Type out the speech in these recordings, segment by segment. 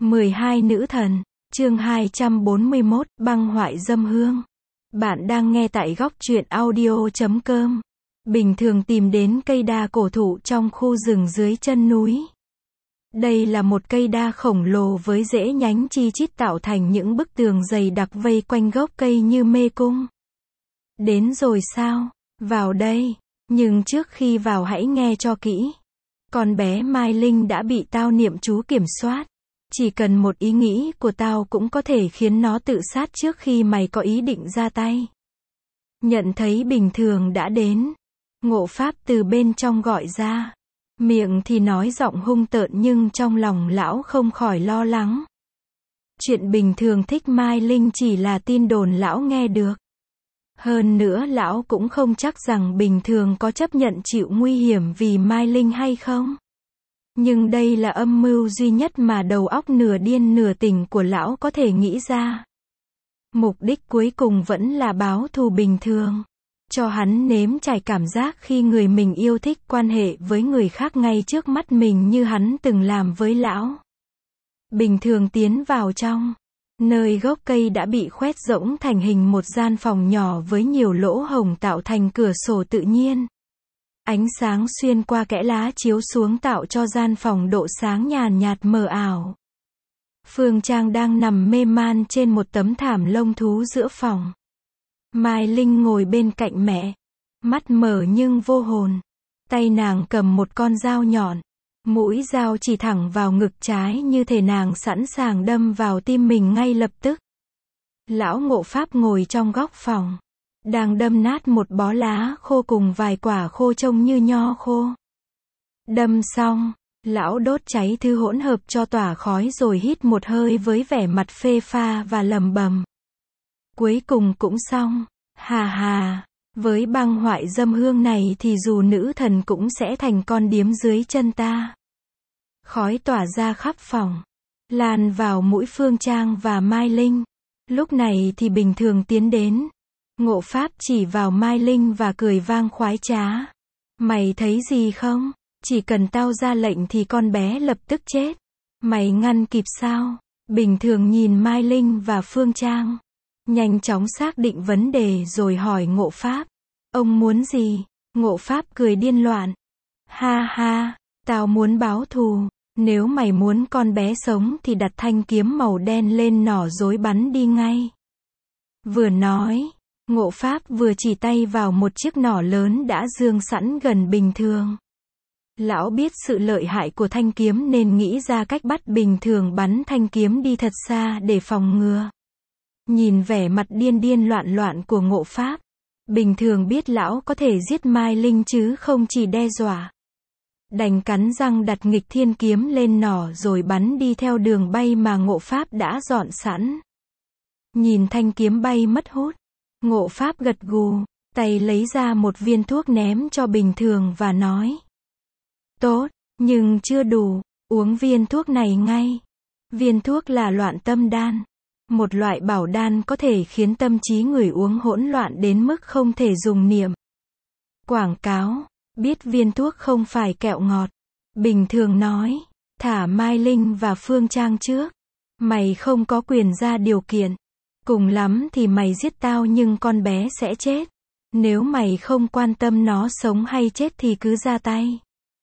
12 nữ thần, chương 241, băng hoại dâm hương. Bạn đang nghe tại góc truyện audio.com. Bình thường tìm đến cây đa cổ thụ trong khu rừng dưới chân núi. Đây là một cây đa khổng lồ với rễ nhánh chi chít tạo thành những bức tường dày đặc vây quanh gốc cây như mê cung. Đến rồi sao? Vào đây. Nhưng trước khi vào hãy nghe cho kỹ. Con bé Mai Linh đã bị tao niệm chú kiểm soát. Chỉ cần một ý nghĩ của tao cũng có thể khiến nó tự sát trước khi mày có ý định ra tay. Nhận thấy bình thường đã đến. Ngộ Pháp từ bên trong gọi ra. Miệng thì nói giọng hung tợn nhưng trong lòng lão không khỏi lo lắng. Chuyện bình thường thích Mai Linh chỉ là tin đồn lão nghe được. Hơn nữa lão cũng không chắc rằng bình thường có chấp nhận chịu nguy hiểm vì Mai Linh hay không. Nhưng đây là âm mưu duy nhất mà đầu óc nửa điên nửa tỉnh của lão có thể nghĩ ra. Mục đích cuối cùng vẫn là báo thù bình thường. Cho hắn nếm trải cảm giác khi người mình yêu thích quan hệ với người khác ngay trước mắt mình như hắn từng làm với lão. Bình thường tiến vào trong. Nơi gốc cây đã bị khoét rỗng thành hình một gian phòng nhỏ với nhiều lỗ hổng tạo thành cửa sổ tự nhiên. Ánh sáng xuyên qua kẽ lá chiếu xuống tạo cho gian phòng độ sáng nhàn nhạt mờ ảo. Phương Trang đang nằm mê man trên một tấm thảm lông thú giữa phòng. Mai Linh ngồi bên cạnh mẹ. Mắt mở nhưng vô hồn. Tay nàng cầm một con dao nhọn. Mũi dao chỉ thẳng vào ngực trái như thể nàng sẵn sàng đâm vào tim mình ngay lập tức. Lão Ngộ Pháp ngồi trong góc phòng. Đang đâm nát một bó lá khô cùng vài quả khô trông như nho khô. Đâm xong, lão đốt cháy thứ hỗn hợp cho tỏa khói rồi hít một hơi với vẻ mặt phê pha và lẩm bẩm. Cuối cùng cũng xong. Hà hà, với băng hoại dâm hương này thì dù nữ thần cũng sẽ thành con điếm dưới chân ta. Khói tỏa ra khắp phòng, lan vào mũi Phương Trang và Mai Linh. Lúc này thì bình thường tiến đến. Ngộ Pháp chỉ vào Mai Linh và cười vang khoái trá. Mày thấy gì không? Chỉ cần tao ra lệnh thì con bé lập tức chết. Mày ngăn kịp sao? Bình thường nhìn Mai Linh và Phương Trang. Nhanh chóng xác định vấn đề rồi hỏi Ngộ Pháp. Ông muốn gì? Ngộ Pháp cười điên loạn. Ha ha, tao muốn báo thù. Nếu mày muốn con bé sống thì đặt thanh kiếm màu đen lên nỏ rối bắn đi ngay. Vừa nói, Ngộ Pháp vừa chỉ tay vào một chiếc nỏ lớn đã dương sẵn gần bình thường. Lão biết sự lợi hại của thanh kiếm nên nghĩ ra cách bắt bình thường bắn thanh kiếm đi thật xa để phòng ngừa. Nhìn vẻ mặt điên điên loạn loạn của Ngộ Pháp, bình thường biết lão có thể giết Mai Linh chứ không chỉ đe dọa. Đành cắn răng đặt nghịch thiên kiếm lên nỏ rồi bắn đi theo đường bay mà Ngộ Pháp đã dọn sẵn. Nhìn thanh kiếm bay mất hút, Ngộ Pháp gật gù, tay lấy ra một viên thuốc ném cho bình thường và nói. Tốt, nhưng chưa đủ, uống viên thuốc này ngay. Viên thuốc là loạn tâm đan. Một loại bảo đan có thể khiến tâm trí người uống hỗn loạn đến mức không thể dùng niệm. Quảng cáo, biết viên thuốc không phải kẹo ngọt. Bình thường nói, thả Mai Linh và Phương Trang trước. Mày không có quyền ra điều kiện. Cùng lắm thì mày giết tao nhưng con bé sẽ chết. Nếu mày không quan tâm nó sống hay chết thì cứ ra tay.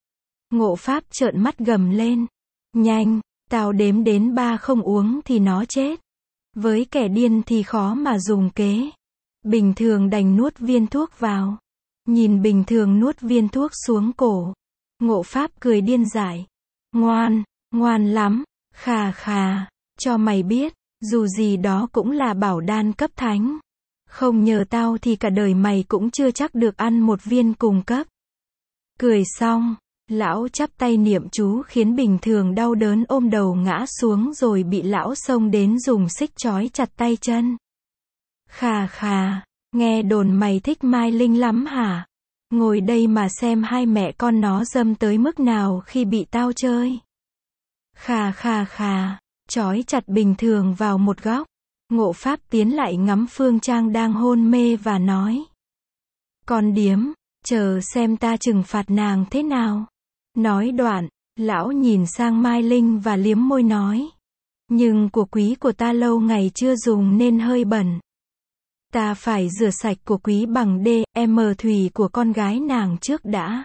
Ngộ Pháp trợn mắt gầm lên. Nhanh, tao đếm đến 3 không uống thì nó chết. Với kẻ điên thì khó mà dùng kế. Bình thường đành nuốt viên thuốc vào. Nhìn bình thường nuốt viên thuốc xuống cổ. Ngộ Pháp cười điên dại. Ngoan, ngoan lắm. Khà khà, cho mày biết, dù gì đó cũng là bảo đan cấp thánh. Không nhờ tao thì cả đời mày cũng chưa chắc được ăn một viên cùng cấp. Cười xong, lão chắp tay niệm chú khiến bình thường đau đớn ôm đầu ngã xuống rồi bị lão xông đến dùng xích trói chặt tay chân. Khà khà, nghe đồn mày thích Mai Linh lắm hả? Ngồi đây mà xem hai mẹ con nó dâm tới mức nào khi bị tao chơi. Khà khà khà, trói chặt bình thường vào một góc. Ngộ Pháp tiến lại ngắm Phương Trang đang hôn mê và nói. Con điếm, chờ xem ta trừng phạt nàng thế nào. Nói đoạn, lão nhìn sang Mai Linh và liếm môi nói. Nhưng của quý của ta lâu ngày chưa dùng nên hơi bẩn. Ta phải rửa sạch của quý bằng DM thủy của con gái nàng trước đã.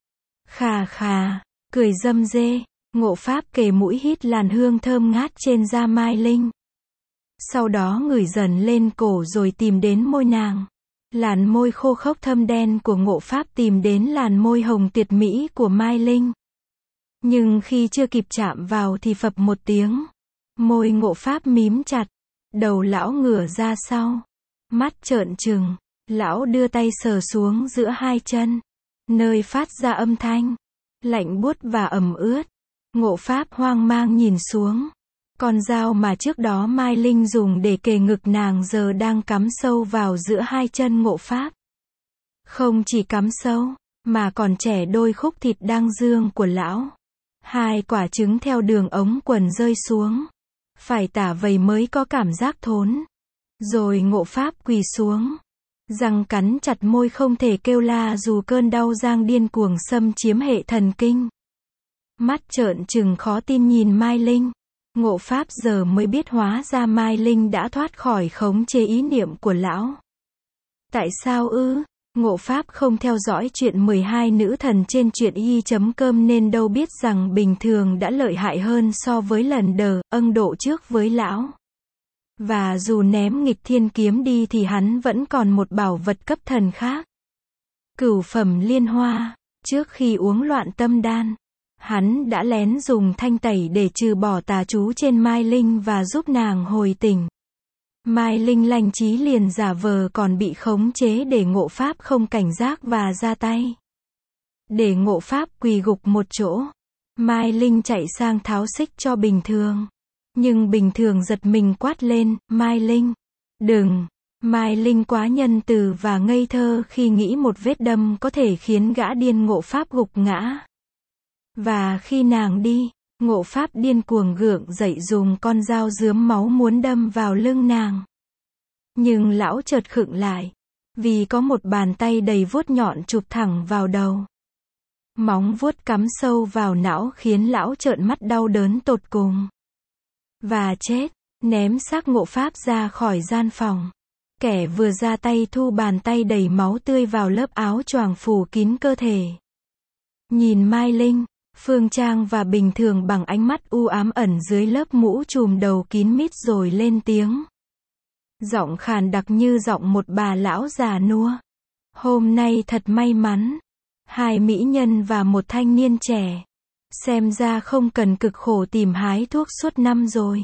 Khà khà, cười râm rê, Ngộ Pháp kề mũi hít làn hương thơm ngát trên da Mai Linh. Sau đó ngửi dần lên cổ rồi tìm đến môi nàng. Làn môi khô khốc thâm đen của Ngộ Pháp tìm đến làn môi hồng tuyệt mỹ của Mai Linh. Nhưng khi chưa kịp chạm vào thì phập một tiếng. Môi Ngộ Pháp mím chặt. Đầu lão ngửa ra sau. Mắt trợn trừng. Lão đưa tay sờ xuống giữa hai chân. Nơi phát ra âm thanh. Lạnh buốt và ẩm ướt. Ngộ Pháp hoang mang nhìn xuống. Con dao mà trước đó Mai Linh dùng để kề ngực nàng giờ đang cắm sâu vào giữa hai chân Ngộ Pháp. Không chỉ cắm sâu, mà còn chẻ đôi khúc thịt đang dương của lão. Hai quả trứng theo đường ống quần rơi xuống. Phải tả vầy mới có cảm giác thốn. Rồi Ngộ Pháp quỳ xuống. Răng cắn chặt môi không thể kêu la dù cơn đau giang điên cuồng xâm chiếm hệ thần kinh. Mắt trợn trừng khó tin nhìn Mai Linh. Ngộ Pháp giờ mới biết hóa ra Mai Linh đã thoát khỏi khống chế ý niệm của lão. Tại sao ư? Ngộ Pháp không theo dõi chuyện 12 nữ thần trên truyện y.com nên đâu biết rằng bình thường đã lợi hại hơn so với lần ân độ trước với lão. Và dù ném nghịch thiên kiếm đi thì hắn vẫn còn một bảo vật cấp thần khác. Cửu phẩm liên hoa. Trước khi uống loạn tâm đan, hắn đã lén dùng thanh tẩy để trừ bỏ tà chú trên Mai Linh và giúp nàng hồi tỉnh. Mai Linh lành trí liền giả vờ còn bị khống chế để Ngộ Pháp không cảnh giác và ra tay. Để Ngộ Pháp quỳ gục một chỗ, Mai Linh chạy sang tháo xích cho Bình Thường. Nhưng Bình Thường giật mình quát lên, Mai Linh, đừng. Mai Linh quá nhân từ và ngây thơ khi nghĩ một vết đâm có thể khiến gã điên Ngộ Pháp gục ngã. Và khi nàng đi, Ngộ Pháp điên cuồng gượng dậy dùng con dao rướm máu muốn đâm vào lưng nàng. Nhưng lão chợt khựng lại, vì có một bàn tay đầy vuốt nhọn chụp thẳng vào đầu. Móng vuốt cắm sâu vào não khiến lão trợn mắt đau đớn tột cùng. Và chết, ném xác Ngộ Pháp ra khỏi gian phòng. Kẻ vừa ra tay thu bàn tay đầy máu tươi vào lớp áo choàng phủ kín cơ thể. Nhìn Mai Linh, Phương Trang và Bình Thường bằng ánh mắt u ám ẩn dưới lớp mũ trùm đầu kín mít rồi lên tiếng. Giọng khàn đặc như giọng một bà lão già nua. Hôm nay thật may mắn. Hai mỹ nhân và một thanh niên trẻ. Xem ra không cần cực khổ tìm hái thuốc suốt năm rồi.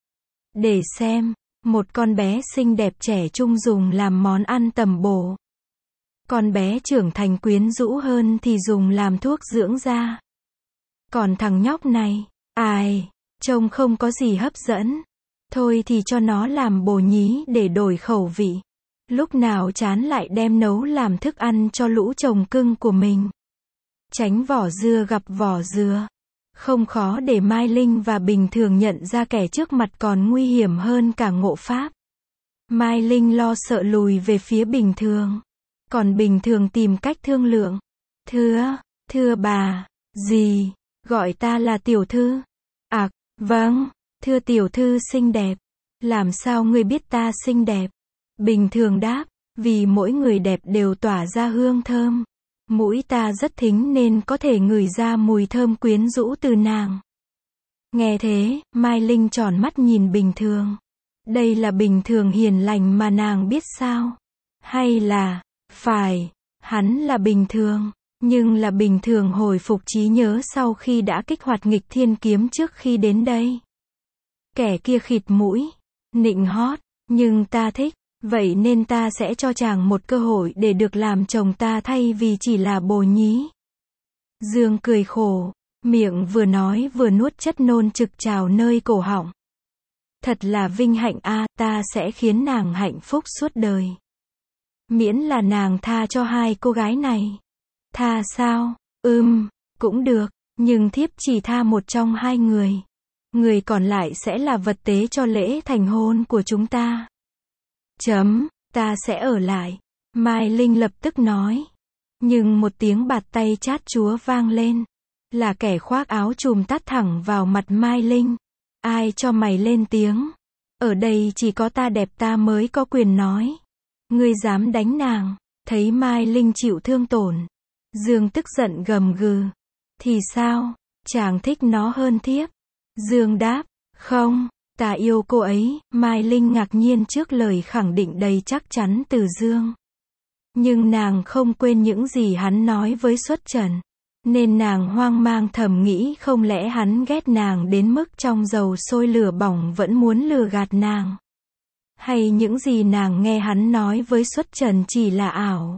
Để xem, một con bé xinh đẹp trẻ trung dùng làm món ăn tầm bổ. Con bé trưởng thành quyến rũ hơn thì dùng làm thuốc dưỡng da. Còn thằng nhóc này, ai, trông không có gì hấp dẫn. Thôi thì cho nó làm bồ nhí để đổi khẩu vị. Lúc nào chán lại đem nấu làm thức ăn cho lũ chồng cưng của mình. Tránh vỏ dưa gặp vỏ dừa. Không khó để Mai Linh và Bình Thường nhận ra kẻ trước mặt còn nguy hiểm hơn cả Ngộ Pháp. Mai Linh lo sợ lùi về phía Bình Thường. Còn Bình Thường tìm cách thương lượng. Thưa bà, gì, gọi ta là tiểu thư. Vâng, thưa tiểu thư xinh đẹp. Làm sao ngươi biết ta xinh đẹp? Bình Thường đáp, vì mỗi người đẹp đều tỏa ra hương thơm. Mũi ta rất thính nên có thể ngửi ra mùi thơm quyến rũ từ nàng. Nghe thế, Mai Linh tròn mắt nhìn Bình Thường. Đây là Bình Thường hiền lành mà nàng biết sao? Hay là, phải, hắn là Bình Thường, nhưng là Bình Thường hồi phục trí nhớ sau khi đã kích hoạt nghịch thiên kiếm trước khi đến đây. Kẻ kia khịt mũi, nịnh hót, nhưng ta thích. Vậy nên ta sẽ cho chàng một cơ hội để được làm chồng ta thay vì chỉ là bồ nhí. Dương cười khổ, miệng vừa nói vừa nuốt chất nôn trực trào nơi cổ họng. Thật là vinh hạnh ta sẽ khiến nàng hạnh phúc suốt đời. Miễn là nàng tha cho hai cô gái này. Tha sao? Cũng được, nhưng thiếp chỉ tha một trong hai người. Người còn lại sẽ là vật tế cho lễ thành hôn của chúng ta. Ta sẽ ở lại. Mai Linh lập tức nói. Nhưng một tiếng bạt tay chát chúa vang lên. Là kẻ khoác áo trùm tát thẳng vào mặt Mai Linh. Ai cho mày lên tiếng? Ở đây chỉ có ta đẹp ta mới có quyền nói. Ngươi dám đánh nàng? Thấy Mai Linh chịu thương tổn, Dương tức giận gầm gừ. Thì sao? Chàng thích nó hơn thiếp. Dương đáp, không, ta yêu cô ấy. Mai Linh ngạc nhiên trước lời khẳng định đầy chắc chắn từ Dương. Nhưng nàng không quên những gì hắn nói với Xuất Trần. Nên nàng hoang mang thầm nghĩ không lẽ hắn ghét nàng đến mức trong dầu sôi lửa bỏng vẫn muốn lừa gạt nàng. Hay những gì nàng nghe hắn nói với Xuất Trần chỉ là ảo.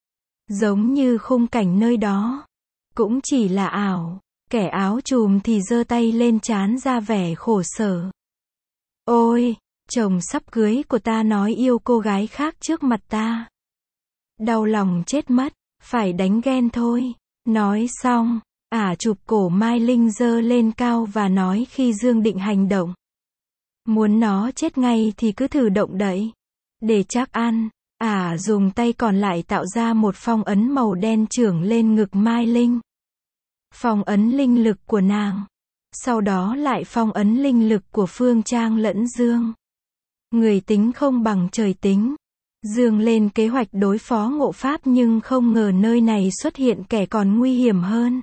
Giống như khung cảnh nơi đó. Cũng chỉ là ảo. Kẻ áo trùm thì giơ tay lên trán ra vẻ khổ sở. Ôi, chồng sắp cưới của ta nói yêu cô gái khác trước mặt ta. Đau lòng chết mất, phải đánh ghen thôi. Nói xong, chụp cổ Mai Linh giơ lên cao và nói khi Dương định hành động. Muốn nó chết ngay thì cứ thử động đậy. Để chắc ăn, dùng tay còn lại tạo ra một phong ấn màu đen chưởng lên ngực Mai Linh. Phong ấn linh lực của nàng. Sau đó lại phong ấn linh lực của Phương Trang lẫn Dương. Người tính không bằng trời tính. Dương lên kế hoạch đối phó Ngộ Pháp nhưng không ngờ nơi này xuất hiện kẻ còn nguy hiểm hơn.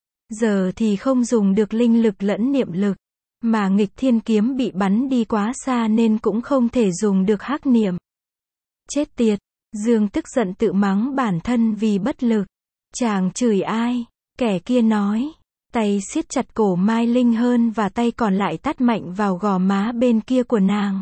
Giờ thì không dùng được linh lực lẫn niệm lực, mà nghịch thiên kiếm bị bắn đi quá xa nên cũng không thể dùng được hắc niệm. Chết tiệt, Dương tức giận tự mắng bản thân vì bất lực. Chàng chửi ai? Kẻ kia nói. Tay siết chặt cổ Mai Linh hơn và tay còn lại tát mạnh vào gò má bên kia của nàng.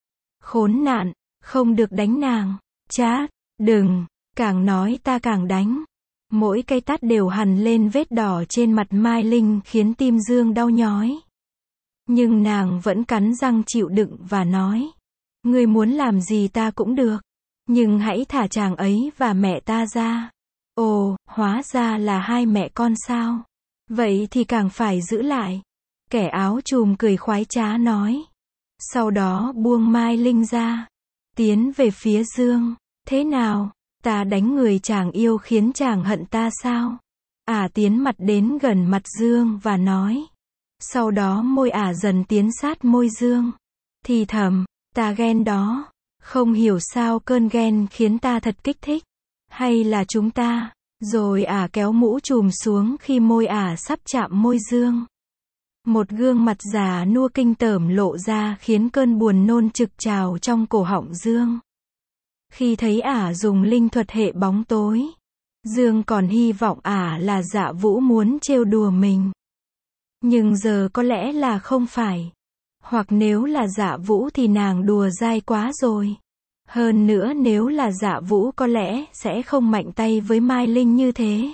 Khốn nạn, không được đánh nàng. Chát, đừng, càng nói ta càng đánh. Mỗi cây tát đều hằn lên vết đỏ trên mặt Mai Linh khiến tim Dương đau nhói. Nhưng nàng vẫn cắn răng chịu đựng và nói. Ngươi muốn làm gì ta cũng được. Nhưng hãy thả chàng ấy và mẹ ta ra. Ồ, hóa ra là hai mẹ con sao? Vậy thì càng phải giữ lại. Kẻ áo trùm cười khoái trá nói. Sau đó buông Mai Linh ra. Tiến về phía Dương. Thế nào? Ta đánh người chàng yêu khiến chàng hận ta sao? Tiến mặt đến gần mặt Dương và nói. Sau đó môi dần tiến sát môi Dương. Thì thầm, ta ghen đó. Không hiểu sao cơn ghen khiến ta thật kích thích. Hay là chúng ta? Rồi kéo mũ trùm xuống khi môi sắp chạm môi Dương. Một gương mặt già nua kinh tởm lộ ra khiến cơn buồn nôn trực trào trong cổ họng Dương. Khi thấy dùng linh thuật hệ bóng tối, Dương còn hy vọng là Dạ Vũ muốn trêu đùa mình. Nhưng giờ có lẽ là không phải. Hoặc nếu là Dạ Vũ thì nàng đùa dai quá rồi. Hơn nữa nếu là Dạ Vũ có lẽ sẽ không mạnh tay với Mai Linh như thế.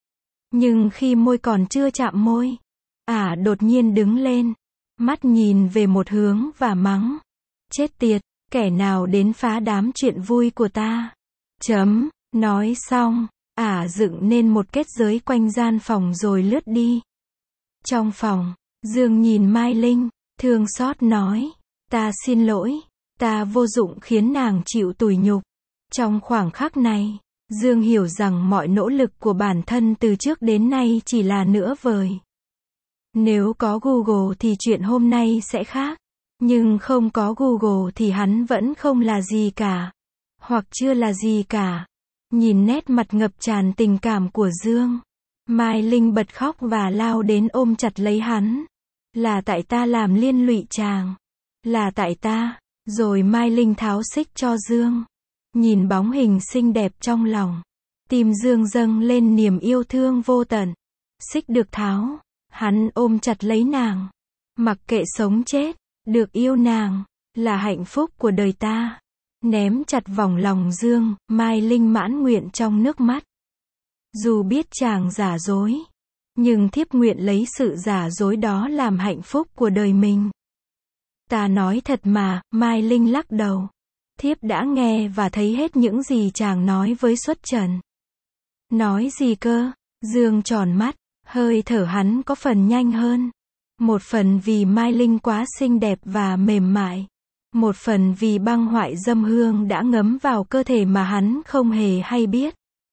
Nhưng khi môi còn chưa chạm môi, đột nhiên đứng lên, mắt nhìn về một hướng và mắng. Chết tiệt, kẻ nào đến phá đám chuyện vui của ta. Nói xong, dựng nên một kết giới quanh gian phòng rồi lướt đi. Trong phòng, Dương nhìn Mai Linh, thương xót nói. Ta xin lỗi. Ta vô dụng khiến nàng chịu tủi nhục. Trong khoảng khắc này, Dương hiểu rằng mọi nỗ lực của bản thân từ trước đến nay chỉ là nửa vời. Nếu có Google thì chuyện hôm nay sẽ khác. Nhưng không có Google thì hắn vẫn không là gì cả. Hoặc chưa là gì cả. Nhìn nét mặt ngập tràn tình cảm của Dương, Mai Linh bật khóc và lao đến ôm chặt lấy hắn. Là tại ta làm liên lụy chàng. Là tại ta. Rồi Mai Linh tháo xích cho Dương. Nhìn bóng hình xinh đẹp trong lòng, tim Dương dâng lên niềm yêu thương vô tận. Xích được tháo, hắn ôm chặt lấy nàng. Mặc kệ sống chết, được yêu nàng là hạnh phúc của đời ta. Ném chặt vòng lòng Dương, Mai Linh mãn nguyện trong nước mắt. Dù biết chàng giả dối, nhưng thiếp nguyện lấy sự giả dối đó làm hạnh phúc của đời mình. Ta nói thật mà, Mai Linh lắc đầu. Thiếp đã nghe và thấy hết những gì chàng nói với Xuất Trần. Nói gì cơ? Dương tròn mắt, hơi thở hắn có phần nhanh hơn. Một phần vì Mai Linh quá xinh đẹp và mềm mại. Một phần vì băng hoại dâm hương đã ngấm vào cơ thể mà hắn không hề hay biết.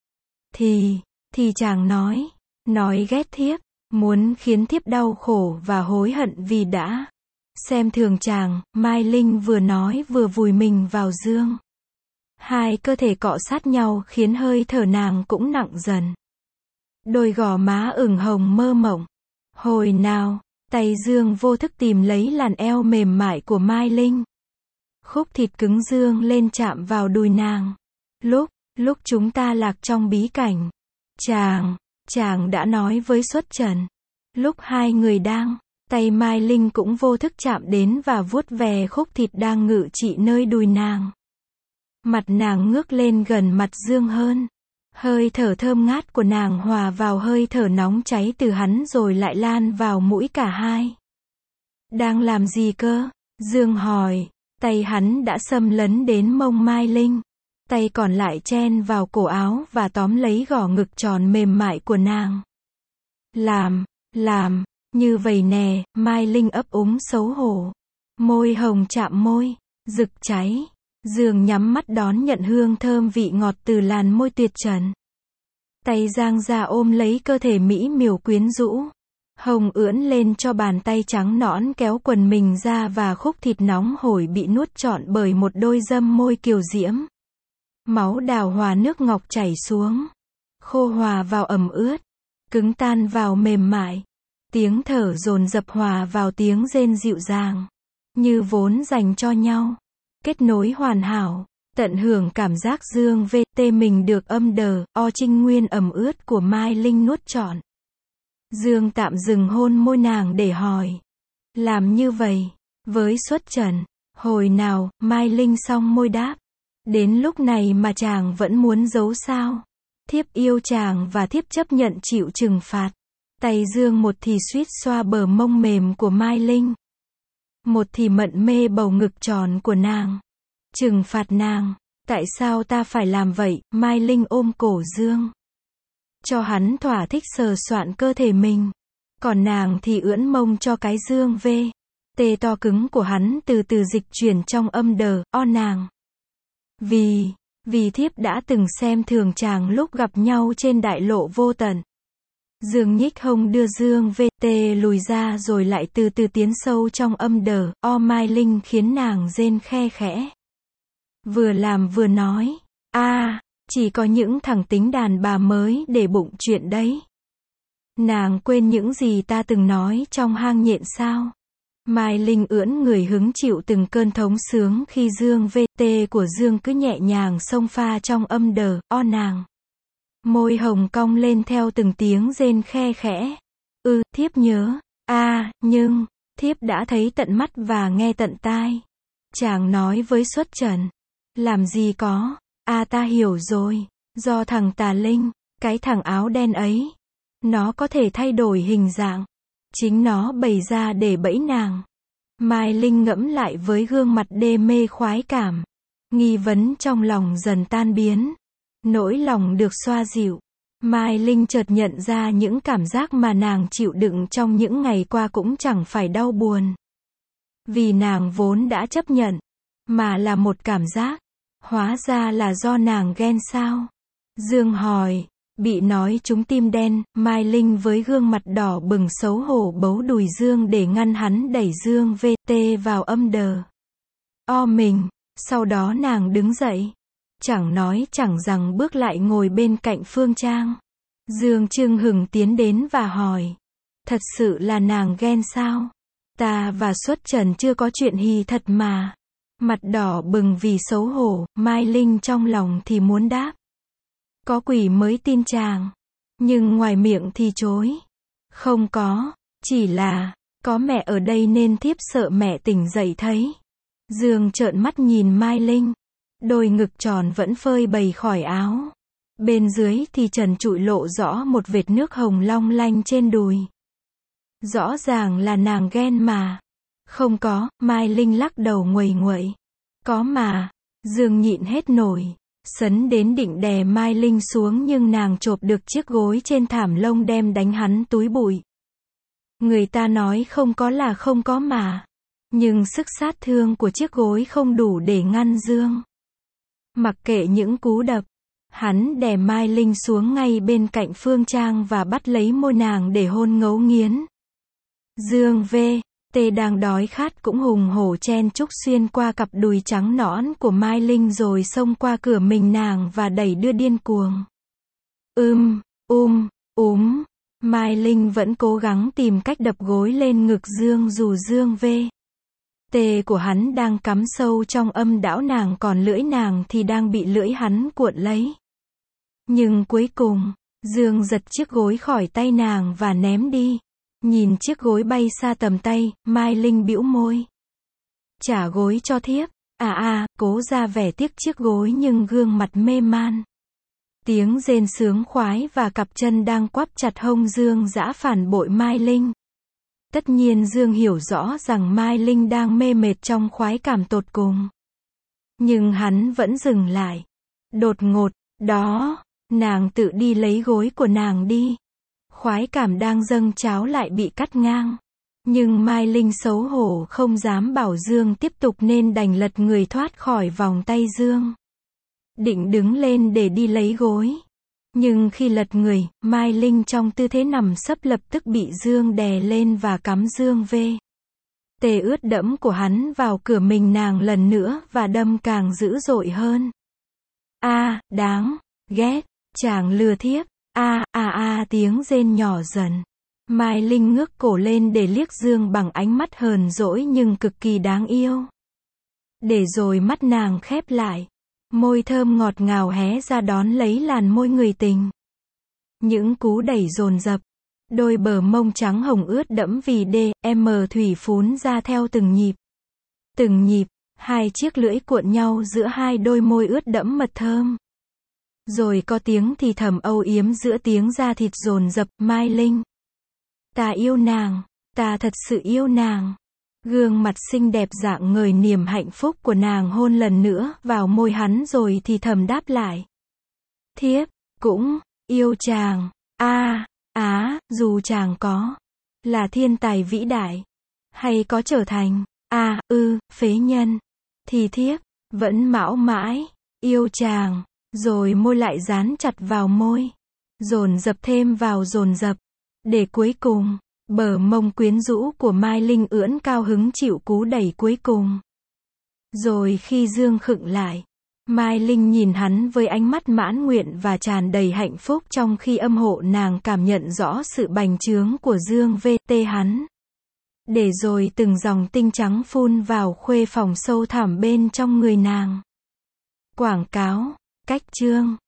Thì chàng nói ghét thiếp, muốn khiến thiếp đau khổ và hối hận vì đã Xem thường chàng, Mai Linh vừa nói vừa vùi mình vào Dương. Hai cơ thể cọ sát nhau khiến hơi thở nàng cũng nặng dần. Đôi gò má ửng hồng mơ mộng. Hồi nào, tay Dương vô thức tìm lấy làn eo mềm mại của Mai Linh. Khúc thịt cứng Dương lên chạm vào đùi nàng. Lúc chúng ta lạc trong bí cảnh. Chàng đã nói với Xuất Trần. Lúc hai người đang, tay Mai Linh cũng vô thức chạm đến và vuốt ve khúc thịt đang ngự trị nơi đùi nàng. Mặt nàng ngước lên gần mặt Dương hơn. Hơi thở thơm ngát của nàng hòa vào hơi thở nóng cháy từ hắn rồi lại lan vào mũi cả hai. Đang làm gì cơ? Dương hỏi. Tay hắn đã xâm lấn đến mông Mai Linh. Tay còn lại chen vào cổ áo và tóm lấy gò ngực tròn mềm mại của nàng. Làm, như vậy nè, Mai Linh ấp úng xấu hổ. Môi hồng chạm môi, rực cháy. Dương nhắm mắt đón nhận hương thơm vị ngọt từ làn môi tuyệt trần. Tay giang ra ôm lấy cơ thể mỹ miều quyến rũ. Hồng ưỡn lên cho bàn tay trắng nõn kéo quần mình ra và khúc thịt nóng hổi bị nuốt trọn bởi một đôi dâm môi kiều diễm. Máu đào hòa nước ngọc chảy xuống. Khô hòa vào ẩm ướt. Cứng tan vào mềm mại. Tiếng thở dồn dập hòa vào tiếng rên dịu dàng. Như vốn dành cho nhau. Kết nối hoàn hảo. Tận hưởng cảm giác Dương VT mình được âm đờ, trinh nguyên ẩm ướt của Mai Linh nuốt trọn. Dương tạm dừng hôn môi nàng để hỏi. Làm như vậy, với Xuất Trần, hồi nào, Mai Linh song môi đáp. Đến lúc này mà chàng vẫn muốn giấu sao? Thiếp yêu chàng và thiếp chấp nhận chịu trừng phạt. Tay Dương một thì suýt xoa bờ mông mềm của Mai Linh. Một thì mận mê bầu ngực tròn của nàng. Trừng phạt nàng. Tại sao ta phải làm vậy? Mai Linh ôm cổ Dương. Cho hắn thỏa thích sờ soạn cơ thể mình. Còn nàng thì ưỡn mông cho cái Dương tê to cứng của hắn từ từ dịch chuyển trong âm đờ, nàng. Vì thiếp đã từng xem thường chàng lúc gặp nhau trên đại lộ vô tận. Dương nhích hông đưa Dương tê lùi ra rồi lại từ từ tiến sâu trong âm đờ, Mai Linh khiến nàng rên khe khẽ. Vừa làm vừa nói, chỉ có những thằng tính đàn bà mới để bụng chuyện đấy. Nàng quên những gì ta từng nói trong hang nhện sao? Mai Linh ưỡn người hứng chịu từng cơn thống sướng khi Dương VT của Dương cứ nhẹ nhàng xông pha trong âm đờ, nàng. Môi hồng cong lên theo từng tiếng rên khe khẽ. Thiếp nhớ. Nhưng, thiếp đã thấy tận mắt và nghe tận tai. Chàng nói với Xuất Trần. Làm gì có. Ta hiểu rồi. Do thằng Tà Linh, cái thằng áo đen ấy. Nó có thể thay đổi hình dạng. Chính nó bày ra để bẫy nàng. Mai Linh ngẫm lại với gương mặt đê mê khoái cảm. Nghi vấn trong lòng dần tan biến. Nỗi lòng được xoa dịu. Mai Linh chợt nhận ra những cảm giác mà nàng chịu đựng trong những ngày qua cũng chẳng phải đau buồn. Vì nàng vốn đã chấp nhận. Mà là một cảm giác. Hóa ra là do nàng ghen sao? Dương hỏi. Bị nói trúng tim đen, Mai Linh với gương mặt đỏ bừng xấu hổ bấu đùi Dương để ngăn hắn đẩy Dương VT vào âm đờ. Mình, sau đó nàng đứng dậy. Chẳng nói chẳng rằng bước lại ngồi bên cạnh Phương Trang. Dương Trưng hừng tiến đến và hỏi. Thật sự là nàng ghen sao? Ta và Xuất Trần chưa có chuyện hì thật mà. Mặt đỏ bừng vì xấu hổ, Mai Linh trong lòng thì muốn đáp. Có quỷ mới tin chàng. Nhưng ngoài miệng thì chối. Không có, chỉ là, có mẹ ở đây nên thiếp sợ mẹ tỉnh dậy thấy. Dương trợn mắt nhìn Mai Linh. Đôi ngực tròn vẫn phơi bày khỏi áo. Bên dưới thì trần trụi lộ rõ một vệt nước hồng long lanh trên đùi. Rõ ràng là nàng ghen mà. Không có, Mai Linh lắc đầu nguầy nguậy. Có mà. Dương nhịn hết nổi. Sấn đến định đè Mai Linh xuống nhưng nàng chộp được chiếc gối trên thảm lông đem đánh hắn túi bụi. Người ta nói không có là không có mà. Nhưng sức sát thương của chiếc gối không đủ để ngăn Dương. Mặc kệ những cú đập, hắn đè Mai Linh xuống ngay bên cạnh Phương Trang và bắt lấy môi nàng để hôn ngấu nghiến. Dương Tê đang đói khát cũng hùng hổ chen chúc xuyên qua cặp đùi trắng nõn của Mai Linh rồi xông qua cửa mình nàng và đẩy đưa điên cuồng. Mai Linh vẫn cố gắng tìm cách đập gối lên ngực Dương dù Dương về. Tê của hắn đang cắm sâu trong âm đão nàng còn lưỡi nàng thì đang bị lưỡi hắn cuộn lấy. Nhưng cuối cùng, Dương giật chiếc gối khỏi tay nàng và ném đi. Nhìn chiếc gối bay xa tầm tay, Mai Linh bĩu môi. Trả gối cho thiếp. Cố ra vẻ tiếc chiếc gối nhưng gương mặt mê man. Tiếng rên sướng khoái và cặp chân đang quắp chặt hông Dương dã phản bội Mai Linh. Tất nhiên Dương hiểu rõ rằng Mai Linh đang mê mệt trong khoái cảm tột cùng. Nhưng hắn vẫn dừng lại. Đột ngột, đó, nàng tự đi lấy gối của nàng đi. Khoái cảm đang dâng trào lại bị cắt ngang. Nhưng Mai Linh xấu hổ không dám bảo Dương tiếp tục nên đành lật người thoát khỏi vòng tay Dương. Định đứng lên để đi lấy gối. Nhưng khi lật người, Mai Linh trong tư thế nằm sấp lập tức bị Dương đè lên và cắm Dương về. Tê ướt đẫm của hắn vào cửa mình nàng lần nữa và đâm càng dữ dội hơn. Đáng ghét, chàng lừa thiếp. Tiếng rên nhỏ dần. Mai Linh ngước cổ lên để liếc Dương bằng ánh mắt hờn dỗi nhưng cực kỳ đáng yêu. Để rồi mắt nàng khép lại. Môi thơm ngọt ngào hé ra đón lấy làn môi người tình. Những cú đẩy dồn dập. Đôi bờ mông trắng hồng ướt đẫm vì đêm thủy phún ra theo từng nhịp. Từng nhịp, hai chiếc lưỡi cuộn nhau giữa hai đôi môi ướt đẫm mật thơm. Rồi có tiếng thì thầm âu yếm giữa tiếng da thịt dồn dập. Mai Linh. Ta yêu nàng, ta thật sự yêu nàng. Gương mặt xinh đẹp rạng ngời niềm hạnh phúc của nàng hôn lần nữa vào môi hắn rồi thì thầm đáp lại. Thiếp, cũng, yêu chàng. Dù chàng có là thiên tài vĩ đại, hay có trở thành, phế nhân, thì thiếp, vẫn mãi mãi, yêu chàng. Rồi môi lại dán chặt vào môi. Dồn dập thêm vào dồn dập. Để cuối cùng, bờ mông quyến rũ của Mai Linh ưỡn cao hứng chịu cú đẩy cuối cùng. Rồi khi Dương khựng lại, Mai Linh nhìn hắn với ánh mắt mãn nguyện và tràn đầy hạnh phúc trong khi âm hộ nàng cảm nhận rõ sự bành trướng của Dương VT hắn. Để rồi từng dòng tinh trắng phun vào khuê phòng sâu thẳm bên trong người nàng. Quảng cáo, cách chương